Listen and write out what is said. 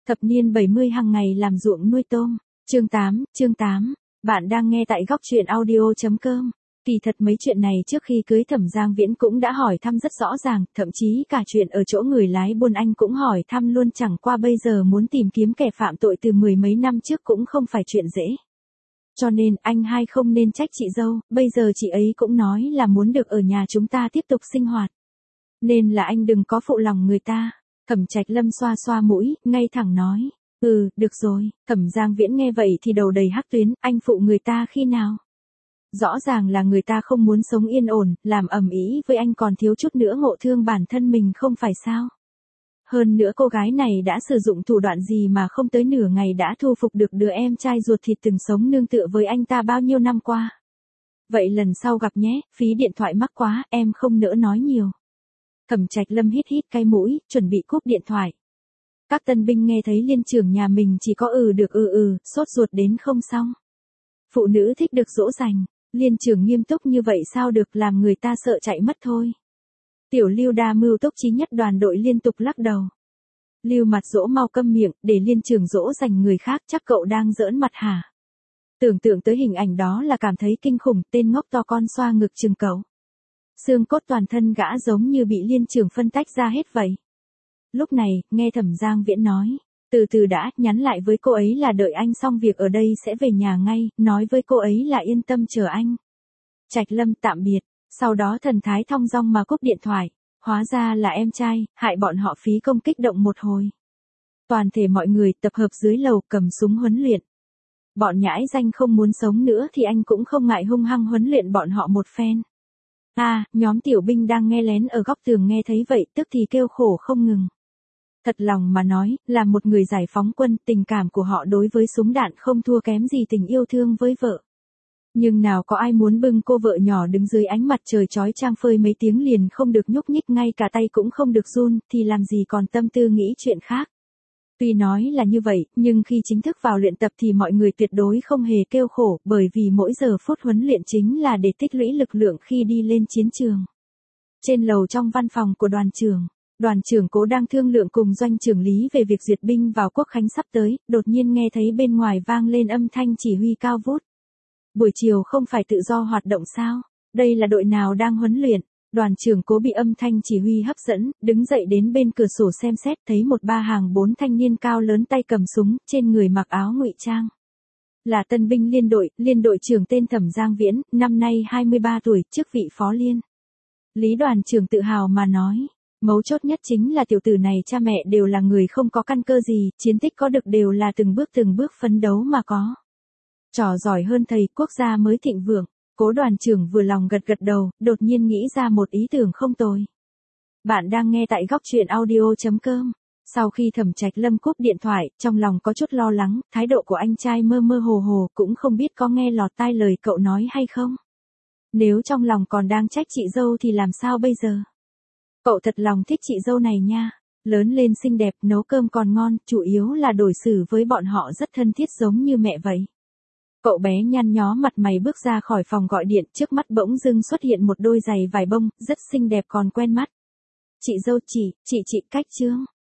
Thập niên 70 hàng ngày làm ruộng nuôi tôm. Chương 8, bạn đang nghe tại góc truyện audio.com. Kỳ thật mấy chuyện này trước khi cưới Thẩm Giang Viễn cũng đã hỏi thăm rất rõ ràng, thậm chí cả chuyện ở chỗ người lái buôn anh cũng hỏi thăm luôn, chẳng qua bây giờ muốn tìm kiếm kẻ phạm tội từ mười mấy năm trước cũng không phải chuyện dễ. Cho nên anh hai không nên trách chị dâu, bây giờ chị ấy cũng nói là muốn được ở nhà chúng ta tiếp tục sinh hoạt. Nên là anh đừng có phụ lòng người ta. Thẩm Trạch Lâm xoa xoa mũi, ngay thẳng nói, được rồi. Thẩm Giang Viễn nghe vậy thì đầu đầy hắc tuyến, anh phụ người ta khi nào? Rõ ràng là người ta không muốn sống yên ổn, làm ầm ĩ với anh còn thiếu chút nữa ngộ thương bản thân mình không phải sao? Hơn nữa cô gái này đã sử dụng thủ đoạn gì mà không tới nửa ngày đã thu phục được đứa em trai ruột thịt từng sống nương tựa với anh ta bao nhiêu năm qua? Vậy lần sau gặp nhé, phí điện thoại mắc quá, em không nỡ nói nhiều. Thẩm Trạch Lâm hít cái mũi, chuẩn bị cúp điện thoại. Các tân binh nghe thấy liên trưởng nhà mình chỉ có được sốt ruột đến không xong. Phụ nữ thích được dỗ dành, liên trưởng nghiêm túc như vậy sao được, làm người ta sợ chạy mất thôi. Tiểu Lưu đa mưu túc trí nhất đoàn đội liên tục lắc đầu. Lưu Mặt dỗ mau câm miệng, để liên trưởng dỗ dành người khác, chắc cậu đang giỡn mặt hả? Tưởng tượng tới hình ảnh đó là cảm thấy kinh khủng, tên ngốc to con xoa ngực chừng cậu. Xương cốt toàn thân gã giống như bị liên trưởng phân tách ra hết vậy. Lúc này, nghe Thẩm Giang Viễn nói, từ từ đã, nhắn lại với cô ấy là đợi anh xong việc ở đây sẽ về nhà ngay, nói với cô ấy là yên tâm chờ anh. Trạch Lâm tạm biệt, sau đó thần thái thong dong mà cúp điện thoại, hóa ra là em trai, hại bọn họ phí công kích động một hồi. Toàn thể mọi người tập hợp dưới lầu cầm súng huấn luyện. Bọn nhãi danh không muốn sống nữa thì anh cũng không ngại hung hăng huấn luyện bọn họ một phen. Nhóm tiểu binh đang nghe lén ở góc tường nghe thấy vậy tức thì kêu khổ không ngừng. Thật lòng mà nói, là một người giải phóng quân, tình cảm của họ đối với súng đạn không thua kém gì tình yêu thương với vợ. Nhưng nào có ai muốn bưng cô vợ nhỏ đứng dưới ánh mặt trời chói chang phơi mấy tiếng liền không được nhúc nhích, ngay cả tay cũng không được run, thì làm gì còn tâm tư nghĩ chuyện khác. Tuy nói là như vậy, nhưng khi chính thức vào luyện tập thì mọi người tuyệt đối không hề kêu khổ, bởi vì mỗi giờ phút huấn luyện chính là để tích lũy lực lượng khi đi lên chiến trường. Trên lầu trong văn phòng của đoàn trưởng Cố đang thương lượng cùng doanh trưởng Lý về việc duyệt binh vào quốc khánh sắp tới, đột nhiên nghe thấy bên ngoài vang lên âm thanh chỉ huy cao vút. Buổi chiều không phải tự do hoạt động sao? Đây là đội nào đang huấn luyện? Đoàn trưởng Cố bị âm thanh chỉ huy hấp dẫn, đứng dậy đến bên cửa sổ xem xét, thấy một ba hàng 4 thanh niên cao lớn tay cầm súng, trên người mặc áo ngụy trang. Là tân binh liên đội trưởng tên Thẩm Giang Viễn, năm nay 23 tuổi, chức vị phó liên. Lý đoàn trưởng tự hào mà nói, mấu chốt nhất chính là tiểu tử này cha mẹ đều là người không có căn cơ gì, chiến tích có được đều là từng bước phấn đấu mà có. Trò giỏi hơn thầy, quốc gia mới thịnh vượng. Cố đoàn trưởng vừa lòng gật đầu, đột nhiên nghĩ ra một ý tưởng không tồi. Bạn đang nghe tại góc truyện audio.com. Sau khi Thẩm Trạch Lâm cúp điện thoại, trong lòng có chút lo lắng, thái độ của anh trai mơ mơ hồ cũng không biết có nghe lọt tai lời cậu nói hay không. Nếu trong lòng còn đang trách chị dâu thì làm sao bây giờ? Cậu thật lòng thích chị dâu này nha, lớn lên xinh đẹp, nấu cơm còn ngon, chủ yếu là đối xử với bọn họ rất thân thiết giống như mẹ vậy. Cậu bé nhăn nhó mặt mày bước ra khỏi phòng gọi điện, trước mắt bỗng dưng xuất hiện một đôi giày vải bông, rất xinh đẹp còn quen mắt. Chị dâu, chị cách trương.